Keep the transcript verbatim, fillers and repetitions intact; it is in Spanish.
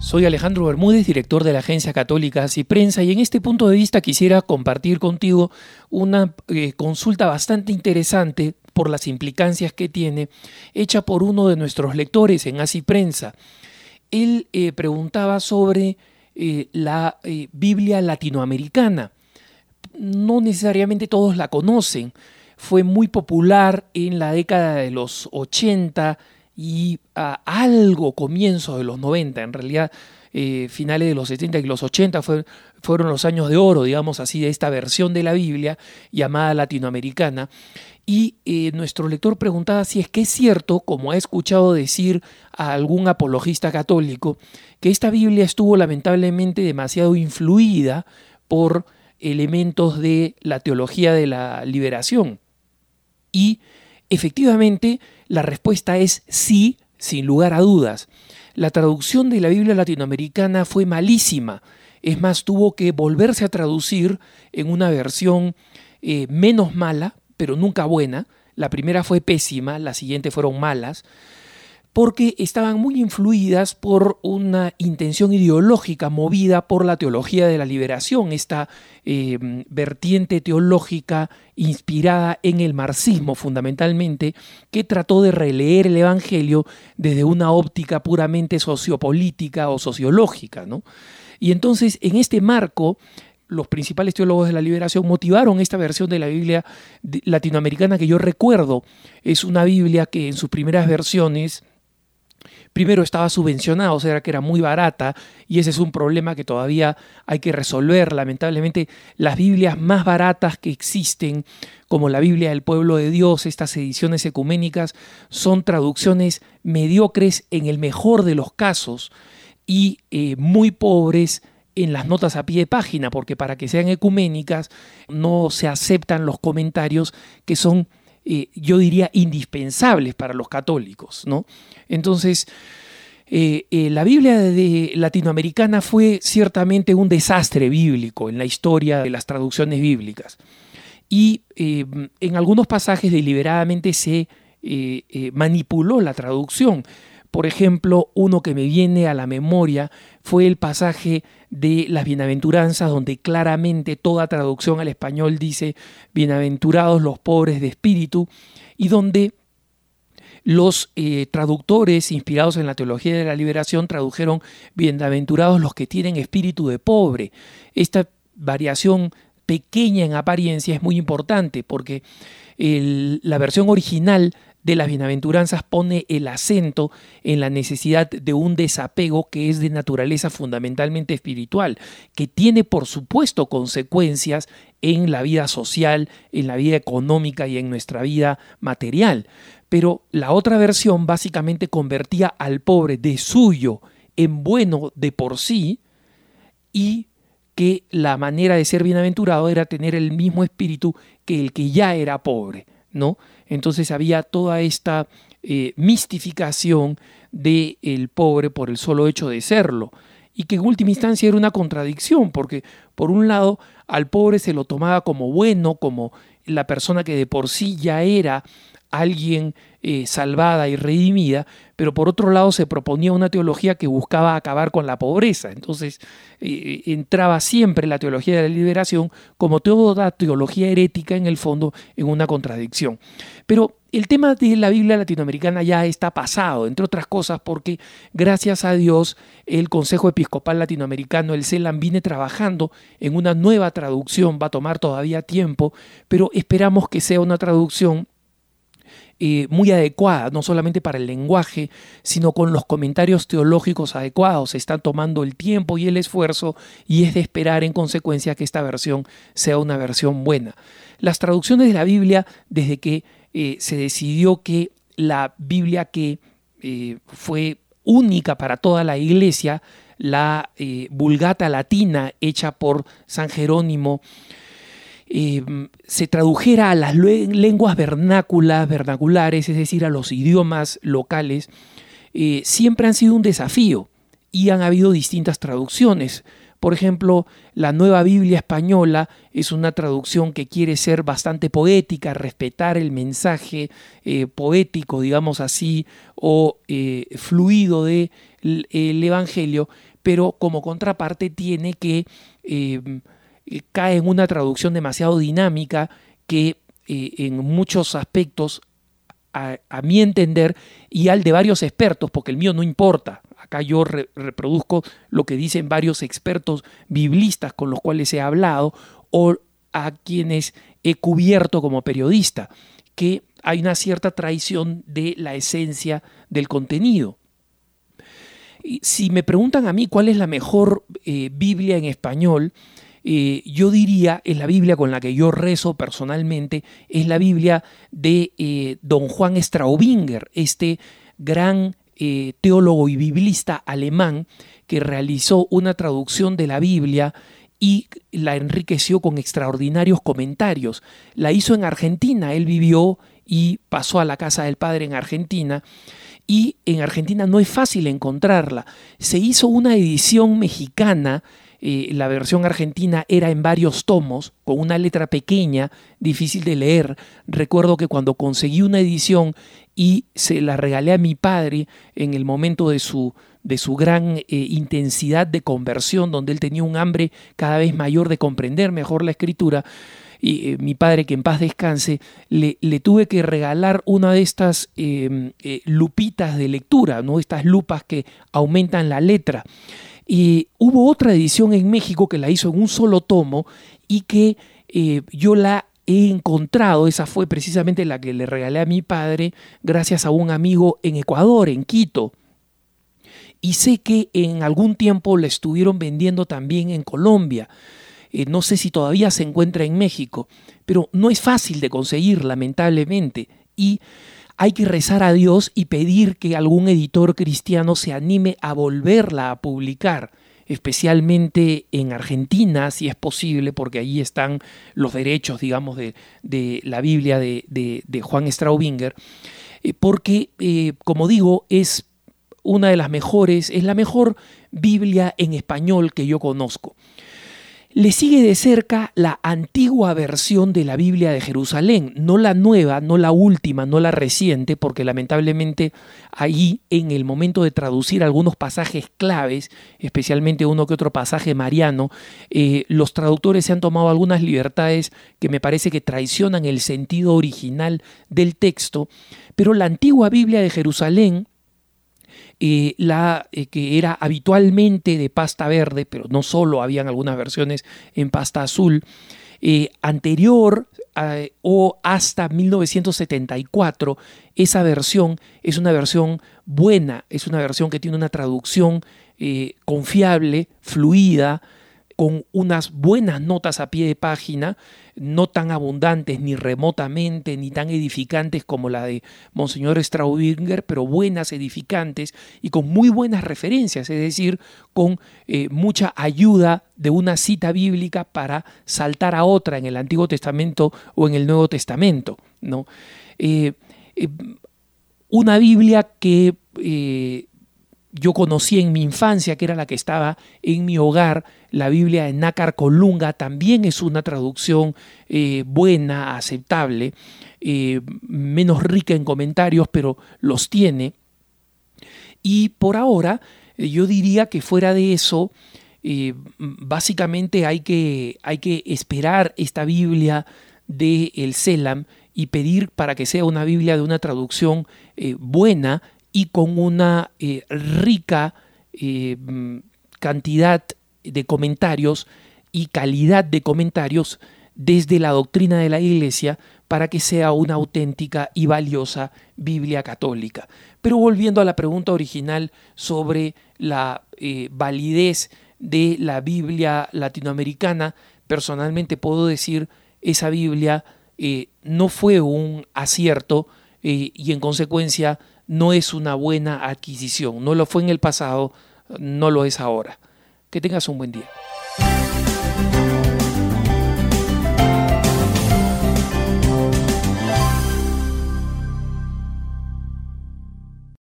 Soy Alejandro Bermúdez, director de la Agencia Católica Así Prensa, y en este punto de vista quisiera compartir contigo una eh, consulta bastante interesante por las implicancias que tiene, hecha por uno de nuestros lectores en Así Prensa. Él eh, preguntaba sobre eh, la eh, Biblia latinoamericana. No necesariamente todos la conocen. Fue muy popular en la década de los ochenta y a algo comienzo de los noventa. En realidad, eh, finales de los setenta y los ochenta fue, fueron los años de oro, digamos así, de esta versión de la Biblia llamada latinoamericana. Y eh, nuestro lector preguntaba si es que es cierto, como ha escuchado decir a algún apologista católico, que esta Biblia estuvo lamentablemente demasiado influida por elementos de la teología de la liberación. Y efectivamente la respuesta es sí, sin lugar a dudas. La traducción de la Biblia latinoamericana fue malísima. Es más, tuvo que volverse a traducir en una versión eh, menos mala, pero nunca buena. La primera fue pésima, las siguientes fueron malas, porque estaban muy influidas por una intención ideológica movida por la teología de la liberación, esta eh, vertiente teológica inspirada en el marxismo fundamentalmente, que trató de releer el Evangelio desde una óptica puramente sociopolítica o sociológica, ¿no? Y entonces, en este marco, los principales teólogos de la liberación motivaron esta versión de la Biblia latinoamericana que yo recuerdo. Es una Biblia que en sus primeras versiones primero estaba subvencionada, o sea que era muy barata, y ese es un problema que todavía hay que resolver. Lamentablemente, las Biblias más baratas que existen, como la Biblia del Pueblo de Dios, estas ediciones ecuménicas, son traducciones mediocres en el mejor de los casos y eh, muy pobres en las notas a pie de página, porque para que sean ecuménicas no se aceptan los comentarios que son Eh, yo diría indispensables para los católicos, ¿no? Entonces, eh, eh, la Biblia de latinoamericana fue ciertamente un desastre bíblico en la historia de las traducciones bíblicas. Y eh, en algunos pasajes deliberadamente se eh, eh, manipuló la traducción. Por ejemplo, uno que me viene a la memoria fue el pasaje de las bienaventuranzas, donde claramente toda traducción al español dice bienaventurados los pobres de espíritu, y donde los eh, traductores inspirados en la teología de la liberación tradujeron bienaventurados los que tienen espíritu de pobre. Esta variación pequeña en apariencia es muy importante porque el, la versión original de las bienaventuranzas pone el acento en la necesidad de un desapego que es de naturaleza fundamentalmente espiritual, que tiene por supuesto consecuencias en la vida social, en la vida económica y en nuestra vida material. Pero la otra versión básicamente convertía al pobre de suyo en bueno de por sí, y que la manera de ser bienaventurado era tener el mismo espíritu que el que ya era pobre, ¿no? Entonces había toda esta eh, mistificación del pobre por el solo hecho de serlo, y que en última instancia era una contradicción, porque por un lado al pobre se lo tomaba como bueno, como la persona que de por sí ya era alguien eh, salvada y redimida, pero por otro lado se proponía una teología que buscaba acabar con la pobreza. Entonces eh, entraba siempre la teología de la liberación, como toda teología herética en el fondo, en una contradicción. Pero el tema de la Biblia latinoamericana ya está pasado, entre otras cosas porque gracias a Dios el Consejo Episcopal Latinoamericano, el CELAM, viene trabajando en una nueva traducción. Va a tomar todavía tiempo, pero esperamos que sea una traducción Eh, muy adecuada, no solamente para el lenguaje, sino con los comentarios teológicos adecuados. Se está tomando el tiempo y el esfuerzo, y es de esperar en consecuencia que esta versión sea una versión buena. Las traducciones de la Biblia, desde que eh, se decidió que la Biblia que eh, fue única para toda la Iglesia, la eh, Vulgata Latina hecha por San Jerónimo, Eh, se tradujera a las lenguas vernáculas, vernaculares, es decir, a los idiomas locales, eh, siempre han sido un desafío, y han habido distintas traducciones. Por ejemplo, la Nueva Biblia Española es una traducción que quiere ser bastante poética, respetar el mensaje eh, poético, digamos así, o eh, fluido del Evangelio, pero como contraparte tiene que eh, cae en una traducción demasiado dinámica que eh, en muchos aspectos, a, a mi entender, y al de varios expertos, porque el mío no importa, acá yo re, reproduzco lo que dicen varios expertos biblistas con los cuales he hablado o a quienes he cubierto como periodista, que hay una cierta traición de la esencia del contenido. Si me preguntan a mí cuál es la mejor eh, Biblia en español, eh, yo diría, es la Biblia con la que yo rezo personalmente, es la Biblia de eh, don Juan Straubinger, este gran eh, teólogo y biblista alemán que realizó una traducción de la Biblia y la enriqueció con extraordinarios comentarios. La hizo en Argentina, él vivió y pasó a la casa del padre en Argentina, y en Argentina no es fácil encontrarla. Se hizo una edición mexicana, eh, la versión argentina era en varios tomos, con una letra pequeña, difícil de leer. Recuerdo que cuando conseguí una edición y se la regalé a mi padre en el momento de su, de su gran eh, intensidad de conversión, donde él tenía un hambre cada vez mayor de comprender mejor la escritura, y eh, mi padre, que en paz descanse, le, le tuve que regalar una de estas eh, eh, lupitas de lectura, ¿no? Estas lupas que aumentan la letra. Y hubo otra edición en México que la hizo en un solo tomo y que eh, yo la he encontrado, esa fue precisamente la que le regalé a mi padre gracias a un amigo en Ecuador, en Quito. Y sé que en algún tiempo la estuvieron vendiendo también en Colombia. Eh, no sé si todavía se encuentra en México, pero no es fácil de conseguir, lamentablemente, y hay que rezar a Dios y pedir que algún editor cristiano se anime a volverla a publicar, especialmente en Argentina, si es posible, porque allí están los derechos, digamos, de, de la Biblia de, de, de Juan Straubinger, eh, porque, eh, como digo, es una de las mejores, es la mejor Biblia en español que yo conozco. Le sigue de cerca la antigua versión de la Biblia de Jerusalén, no la nueva, no la última, no la reciente, porque lamentablemente ahí en el momento de traducir algunos pasajes claves, especialmente uno que otro pasaje mariano, eh, los traductores se han tomado algunas libertades que me parece que traicionan el sentido original del texto, pero la antigua Biblia de Jerusalén, Eh, la eh, que era habitualmente de pasta verde, pero no solo, habían algunas versiones en pasta azul, eh, anterior eh, o hasta mil novecientos setenta y cuatro, esa versión es una versión buena, es una versión que tiene una traducción eh, confiable, fluida, con unas buenas notas a pie de página, no tan abundantes ni remotamente, ni tan edificantes como la de Monseñor Straubinger, pero buenas, edificantes y con muy buenas referencias, es decir, con eh, mucha ayuda de una cita bíblica para saltar a otra en el Antiguo Testamento o en el Nuevo Testamento, ¿no? Eh, eh, una Biblia que eh, yo conocí en mi infancia, que era la que estaba en mi hogar, la Biblia de Nácar Colunga, también es una traducción eh, buena, aceptable, eh, menos rica en comentarios, pero los tiene. Y por ahora, eh, yo diría que fuera de eso, eh, básicamente hay que, hay que esperar esta Biblia de el Selam y pedir para que sea una Biblia de una traducción eh, buena, y con una eh, rica eh, cantidad de comentarios y calidad de comentarios desde la doctrina de la Iglesia para que sea una auténtica y valiosa Biblia católica. Pero volviendo a la pregunta original sobre la eh, validez de la Biblia latinoamericana, personalmente puedo decir esa Biblia eh, no fue un acierto eh, y en consecuencia no es una buena adquisición, no lo fue en el pasado, no lo es ahora. Que tengas un buen día.